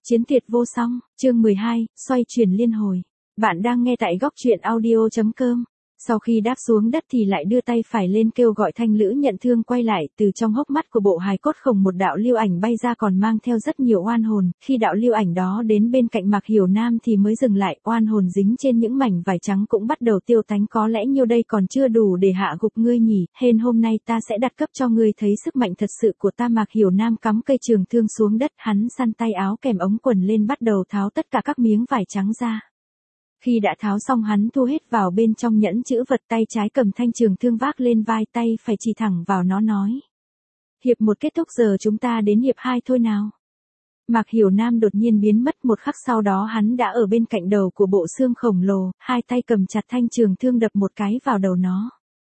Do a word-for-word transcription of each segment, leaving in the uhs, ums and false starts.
Chiến tuyệt vô song, chương mười hai, xoay chuyển liên hồi. Bạn đang nghe tại góc truyện audio chấm com. Sau khi đáp xuống đất thì lại đưa tay phải lên kêu gọi Thanh Lữ nhận thương quay lại, từ trong hốc mắt của bộ hài cốt khổng một đạo lưu ảnh bay ra còn mang theo rất nhiều oan hồn, khi đạo lưu ảnh đó đến bên cạnh Mạc Hiểu Nam thì mới dừng lại, oan hồn dính trên những mảnh vải trắng cũng bắt đầu tiêu tán. Có lẽ nhiêu đây còn chưa đủ để hạ gục ngươi nhỉ, hên hôm nay ta sẽ đặt cấp cho ngươi thấy sức mạnh thật sự của ta. Mạc Hiểu Nam cắm cây trường thương xuống đất, hắn săn tay áo kèm ống quần lên bắt đầu tháo tất cả các miếng vải trắng ra. Khi đã tháo xong hắn thu hết vào bên trong nhẫn chữ vật, tay trái cầm thanh trường thương vác lên vai, tay phải chỉ thẳng vào nó nói. Hiệp một kết thúc, giờ chúng ta đến hiệp hai thôi nào. Mạc Hiểu Nam đột nhiên biến mất, một khắc sau đó hắn đã ở bên cạnh đầu của bộ xương khổng lồ, hai tay cầm chặt thanh trường thương đập một cái vào đầu nó.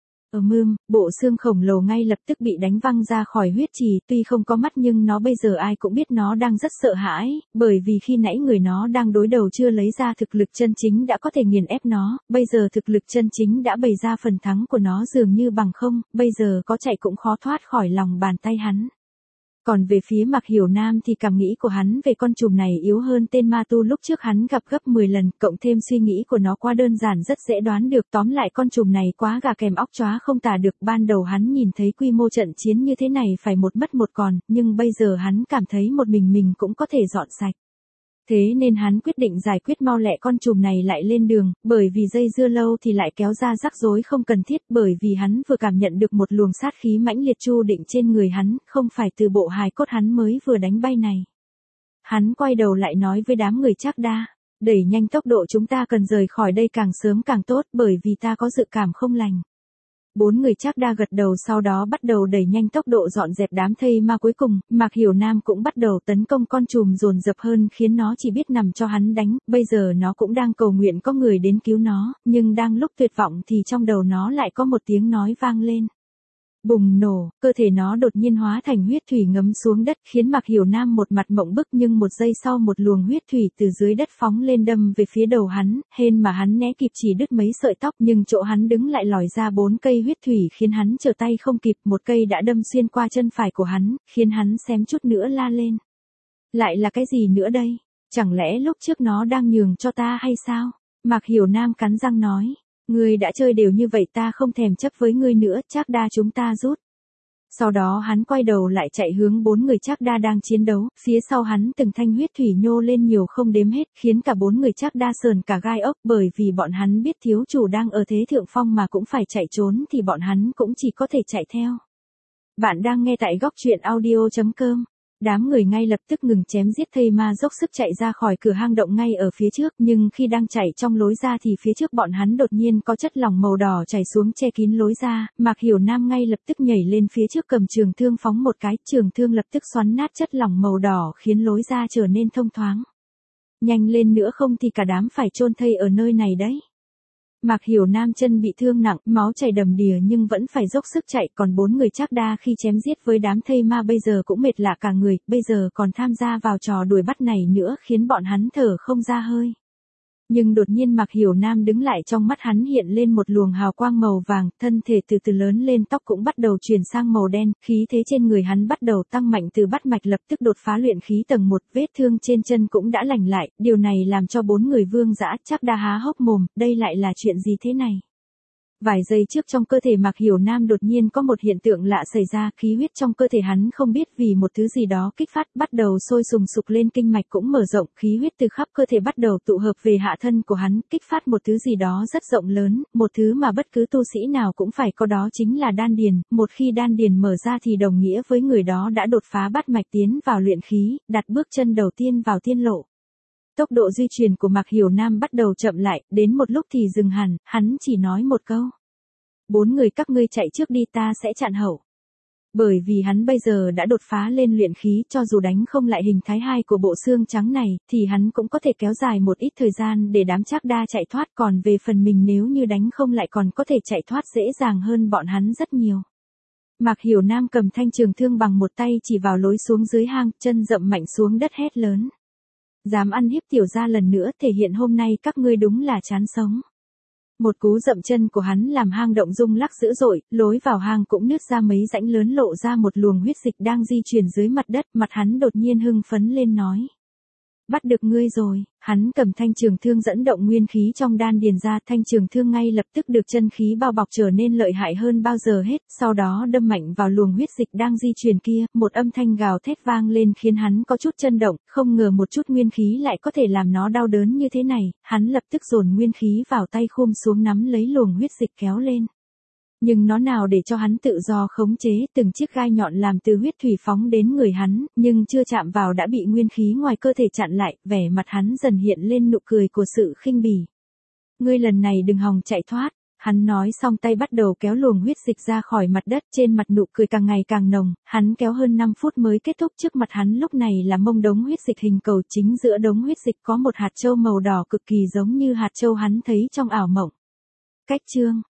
Ở mương, bộ xương khổng lồ ngay lập tức bị đánh văng ra khỏi huyết trì, tuy không có mắt nhưng nó bây giờ ai cũng biết nó đang rất sợ hãi, bởi vì khi nãy người nó đang đối đầu chưa lấy ra thực lực chân chính đã có thể nghiền ép nó, bây giờ thực lực chân chính đã bày ra, phần thắng của nó dường như bằng không, bây giờ có chạy cũng khó thoát khỏi lòng bàn tay hắn. Còn về phía Mạc Hiểu Nam thì cảm nghĩ của hắn về con trùng này yếu hơn tên ma tu lúc trước hắn gặp gấp mười lần, cộng thêm suy nghĩ của nó quá đơn giản rất dễ đoán được, tóm lại con trùng này quá gà kèm óc chóa không tả được. Ban đầu hắn nhìn thấy quy mô trận chiến như thế này phải một mất một còn, nhưng bây giờ hắn cảm thấy một mình mình cũng có thể dọn sạch. Thế nên hắn quyết định giải quyết mau lẹ con trùng này lại lên đường, bởi vì dây dưa lâu thì lại kéo ra rắc rối không cần thiết, bởi vì hắn vừa cảm nhận được một luồng sát khí mãnh liệt chu định trên người hắn, không phải từ bộ hài cốt hắn mới vừa đánh bay này. Hắn quay đầu lại nói với đám người Trác Đa, đẩy nhanh tốc độ, chúng ta cần rời khỏi đây càng sớm càng tốt, bởi vì ta có dự cảm không lành. Bốn người Trác Đa gật đầu, sau đó bắt đầu đẩy nhanh tốc độ dọn dẹp đám thây ma cuối cùng. Mạc Hiểu Nam cũng bắt đầu tấn công con trùm dồn dập hơn, khiến nó chỉ biết nằm cho hắn đánh. Bây giờ nó cũng đang cầu nguyện có người đến cứu nó, nhưng đang lúc tuyệt vọng thì trong đầu nó lại có một tiếng nói vang lên. Bùng nổ, cơ thể nó đột nhiên hóa thành huyết thủy ngấm xuống đất, khiến Mạc Hiểu Nam một mặt mộng bức, nhưng một giây sau một luồng huyết thủy từ dưới đất phóng lên đâm về phía đầu hắn, hên mà hắn né kịp chỉ đứt mấy sợi tóc, nhưng chỗ hắn đứng lại lòi ra bốn cây huyết thủy khiến hắn trở tay không kịp, một cây đã đâm xuyên qua chân phải của hắn, khiến hắn xém chút nữa la lên. Lại là cái gì nữa đây? Chẳng lẽ lúc trước nó đang nhường cho ta hay sao? Mạc Hiểu Nam cắn răng nói. Ngươi đã chơi đều như vậy, ta không thèm chấp với ngươi nữa, Trác Đa chúng ta rút. Sau đó hắn quay đầu lại chạy hướng bốn người Trác Đa đang chiến đấu, phía sau hắn từng thanh huyết thủy nhô lên nhiều không đếm hết, khiến cả bốn người Trác Đa sờn cả gai ốc, bởi vì bọn hắn biết thiếu chủ đang ở thế thượng phong mà cũng phải chạy trốn thì bọn hắn cũng chỉ có thể chạy theo. Bạn đang nghe tại góc truyện audio chấm com. Đám người ngay lập tức ngừng chém giết, thây ma dốc sức chạy ra khỏi cửa hang động ngay ở phía trước, nhưng khi đang chạy trong lối ra thì phía trước bọn hắn đột nhiên có chất lỏng màu đỏ chảy xuống che kín lối ra. Mạc Hiểu Nam ngay lập tức nhảy lên phía trước cầm trường thương phóng một cái, trường thương lập tức xoắn nát chất lỏng màu đỏ khiến lối ra trở nên thông thoáng. Nhanh lên nữa không thì cả đám phải chôn thây ở nơi này đấy. Mạc Hiểu Nam chân bị thương nặng, máu chảy đầm đìa nhưng vẫn phải dốc sức chạy, còn bốn người Trác Đa khi chém giết với đám thây ma bây giờ cũng mệt lạ cả người, bây giờ còn tham gia vào trò đuổi bắt này nữa khiến bọn hắn thở không ra hơi. Nhưng đột nhiên Mạc Hiểu Nam đứng lại, trong mắt hắn hiện lên một luồng hào quang màu vàng, thân thể từ từ lớn lên, tóc cũng bắt đầu chuyển sang màu đen, khí thế trên người hắn bắt đầu tăng mạnh, từ bắt mạch lập tức đột phá luyện khí tầng một, vết thương trên chân cũng đã lành lại, điều này làm cho bốn người Vương Dã Trác Đa há hốc mồm, đây lại là chuyện gì thế này? Vài giây trước trong cơ thể Mạc Hiểu Nam đột nhiên có một hiện tượng lạ xảy ra, khí huyết trong cơ thể hắn không biết vì một thứ gì đó kích phát, bắt đầu sôi sùng sục lên, kinh mạch cũng mở rộng, khí huyết từ khắp cơ thể bắt đầu tụ hợp về hạ thân của hắn, kích phát một thứ gì đó rất rộng lớn, một thứ mà bất cứ tu sĩ nào cũng phải có, đó chính là đan điền, một khi đan điền mở ra thì đồng nghĩa với người đó đã đột phá bát mạch tiến vào luyện khí, đặt bước chân đầu tiên vào tiên lộ. Tốc độ di chuyển của Mạc Hiểu Nam bắt đầu chậm lại, đến một lúc thì dừng hẳn, hắn chỉ nói một câu. Bốn người các ngươi chạy trước đi, ta sẽ chặn hậu. Bởi vì hắn bây giờ đã đột phá lên luyện khí, cho dù đánh không lại hình thái hai của bộ xương trắng này, thì hắn cũng có thể kéo dài một ít thời gian để đám Trác Đa chạy thoát, còn về phần mình nếu như đánh không lại còn có thể chạy thoát dễ dàng hơn bọn hắn rất nhiều. Mạc Hiểu Nam cầm thanh trường thương bằng một tay chỉ vào lối xuống dưới hang, chân dậm mạnh xuống đất hét lớn. Dám ăn hiếp tiểu gia lần nữa, thể hiện hôm nay các ngươi đúng là chán sống. Một cú dậm chân của hắn làm hang động rung lắc dữ dội, lối vào hang cũng nứt ra mấy rãnh lớn, lộ ra một luồng huyết dịch đang di chuyển dưới mặt đất, mặt hắn đột nhiên hưng phấn lên nói. Bắt được ngươi rồi, hắn cầm thanh trường thương dẫn động nguyên khí trong đan điền ra, thanh trường thương ngay lập tức được chân khí bao bọc trở nên lợi hại hơn bao giờ hết, sau đó đâm mạnh vào luồng huyết dịch đang di chuyển kia, một âm thanh gào thét vang lên khiến hắn có chút chấn động, không ngờ một chút nguyên khí lại có thể làm nó đau đớn như thế này, hắn lập tức dồn nguyên khí vào tay khum xuống nắm lấy luồng huyết dịch kéo lên. Nhưng nó nào để cho hắn tự do khống chế, từng chiếc gai nhọn làm từ huyết thủy phóng đến người hắn, nhưng chưa chạm vào đã bị nguyên khí ngoài cơ thể chặn lại, vẻ mặt hắn dần hiện lên nụ cười của sự khinh bỉ. Ngươi lần này đừng hòng chạy thoát, hắn nói xong tay bắt đầu kéo luồng huyết dịch ra khỏi mặt đất, trên mặt nụ cười càng ngày càng nồng, hắn kéo hơn năm phút mới kết thúc, trước mặt hắn lúc này là mông đống huyết dịch hình cầu, chính giữa đống huyết dịch có một hạt châu màu đỏ cực kỳ giống như hạt châu hắn thấy trong ảo mộng. Cách chương